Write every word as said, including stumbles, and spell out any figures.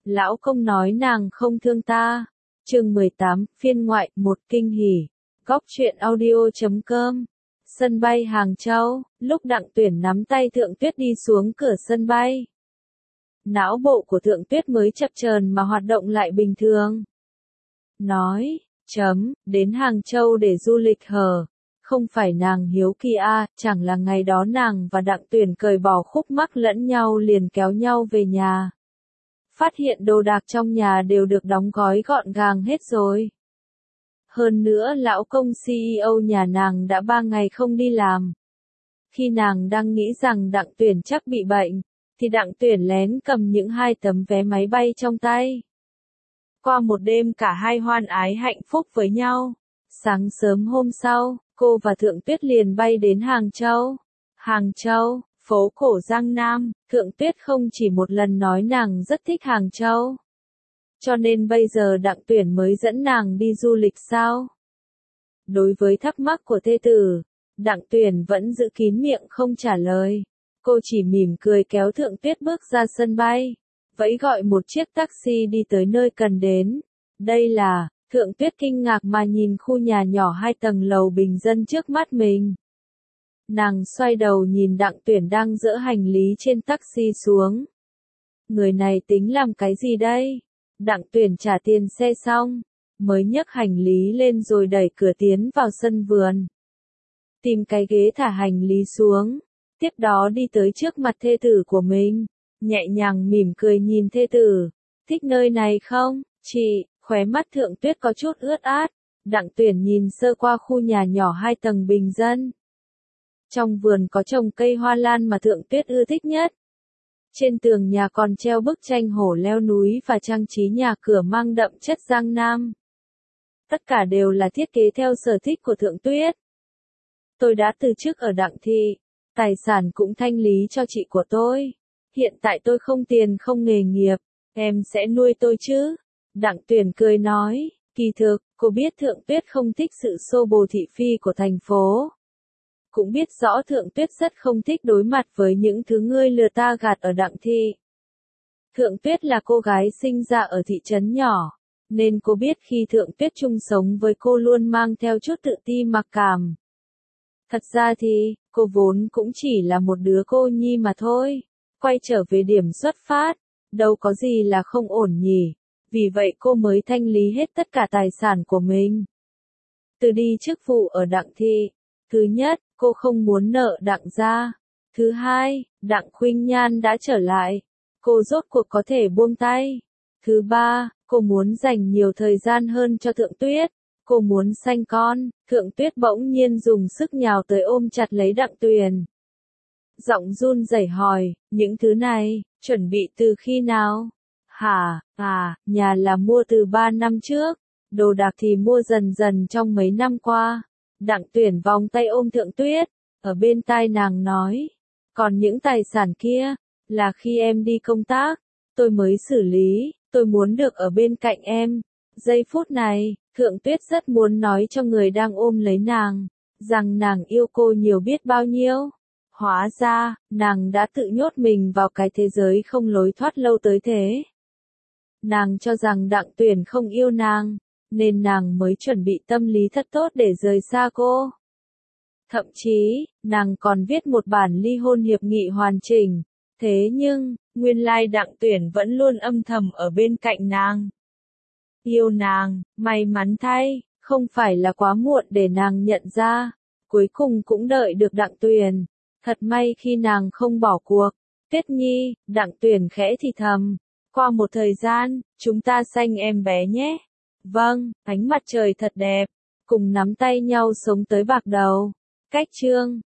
Lão công nói nàng không thương ta. Chương mười tám, phiên ngoại, một kinh hỉ. Góc truyện audio chấm com. Sân bay Hàng Châu, lúc Đặng Tuyển nắm tay Thượng Tuyết đi xuống cửa sân bay. Não bộ của Thượng Tuyết mới chập chờn mà hoạt động lại bình thường. Nói, chấm, đến Hàng Châu để du lịch hờ. Không phải nàng hiếu kỳ à, chẳng là ngày đó nàng và Đặng Tuyển cởi bỏ khúc mắc lẫn nhau liền kéo nhau về nhà. Phát hiện đồ đạc trong nhà đều được đóng gói gọn gàng hết rồi. Hơn nữa lão công xê e ô nhà nàng đã ba ngày không đi làm. Khi nàng đang nghĩ rằng Đặng Tuyển chắc bị bệnh, thì Đặng Tuyển lén cầm những hai tấm vé máy bay trong tay. Qua một đêm cả hai hoan ái hạnh phúc với nhau. Sáng sớm hôm sau, cô và Thượng Tuyết liền bay đến Hàng Châu. Hàng Châu, phố cổ Giang Nam, Thượng Tuyết không chỉ một lần nói nàng rất thích Hàng Châu. Cho nên bây giờ Đặng Tuyển mới dẫn nàng đi du lịch sao? Đối với thắc mắc của thê tử, Đặng Tuyển vẫn giữ kín miệng không trả lời. Cô chỉ mỉm cười kéo Thượng Tuyết bước ra sân bay, vẫy gọi một chiếc taxi đi tới nơi cần đến. Đây là, Thượng Tuyết kinh ngạc mà nhìn khu nhà nhỏ hai tầng lầu bình dân trước mắt mình. Nàng xoay đầu nhìn Đặng Tuyển đang dỡ hành lý trên taxi xuống. Người này tính làm cái gì đây? Đặng Tuyển trả tiền xe xong, mới nhấc hành lý lên rồi đẩy cửa tiến vào sân vườn. Tìm cái ghế thả hành lý xuống, tiếp đó đi tới trước mặt thê tử của mình, nhẹ nhàng mỉm cười nhìn thê tử. Thích nơi này không, chị? Khóe mắt Thượng Tuyết có chút ướt át. Đặng Tuyển nhìn sơ qua khu nhà nhỏ hai tầng bình dân. Trong vườn có trồng cây hoa lan mà Thượng Tuyết ưa thích nhất. Trên tường nhà còn treo bức tranh hổ leo núi và trang trí nhà cửa mang đậm chất Giang Nam. Tất cả đều là thiết kế theo sở thích của Thượng Tuyết. Tôi đã từ chức ở Đặng thị, tài sản cũng thanh lý cho chị của tôi. Hiện tại tôi không tiền không nghề nghiệp, em sẽ nuôi tôi chứ? Đặng Tuyển cười nói, kỳ thực, cô biết Thượng Tuyết không thích sự xô bồ thị phi của thành phố. Cũng biết rõ Thượng Tuyết rất không thích đối mặt với những thứ ngươi lừa ta gạt ở Đặng thị. Thượng Tuyết là cô gái sinh ra ở thị trấn nhỏ, nên cô biết khi Thượng Tuyết chung sống với cô luôn mang theo chút tự ti mặc cảm. Thật ra thì, cô vốn cũng chỉ là một đứa cô nhi mà thôi. Quay trở về điểm xuất phát, đâu có gì là không ổn nhỉ. Vì vậy cô mới thanh lý hết tất cả tài sản của mình. Từ đi chức vụ ở Đặng thị, thứ nhất, cô không muốn nợ Đặng gia. Thứ hai, Đặng Khuynh Nhan đã trở lại. Cô rốt cuộc có thể buông tay. Thứ ba, cô muốn dành nhiều thời gian hơn cho Thượng Tuyết. Cô muốn sanh con. Thượng Tuyết bỗng nhiên dùng sức nhào tới ôm chặt lấy Đặng Tuyển. Giọng run rẩy hỏi, những thứ này, chuẩn bị từ khi nào? Hả, à, nhà là mua từ ba năm trước, đồ đạc thì mua dần dần trong mấy năm qua. Đặng Tuyển vòng tay ôm Thượng Tuyết, ở bên tai nàng nói, còn những tài sản kia, là khi em đi công tác, tôi mới xử lý, tôi muốn được ở bên cạnh em. Giây phút này, Thượng Tuyết rất muốn nói cho người đang ôm lấy nàng, rằng nàng yêu cô nhiều biết bao nhiêu. Hóa ra, nàng đã tự nhốt mình vào cái thế giới không lối thoát lâu tới thế. Nàng cho rằng Đặng Tuyển không yêu nàng, nên nàng mới chuẩn bị tâm lý thật tốt để rời xa cô. Thậm chí, nàng còn viết một bản ly hôn hiệp nghị hoàn chỉnh. Thế nhưng, nguyên lai Đặng Tuyển vẫn luôn âm thầm ở bên cạnh nàng. Yêu nàng, may mắn thay, không phải là quá muộn để nàng nhận ra. Cuối cùng cũng đợi được Đặng Tuyển. Thật may khi nàng không bỏ cuộc. Tuyết Nhi, Đặng Tuyển khẽ thì thầm. Qua một thời gian, chúng ta sanh em bé nhé. Vâng, ánh mặt trời thật đẹp. Cùng nắm tay nhau sống tới bạc đầu. Cách chương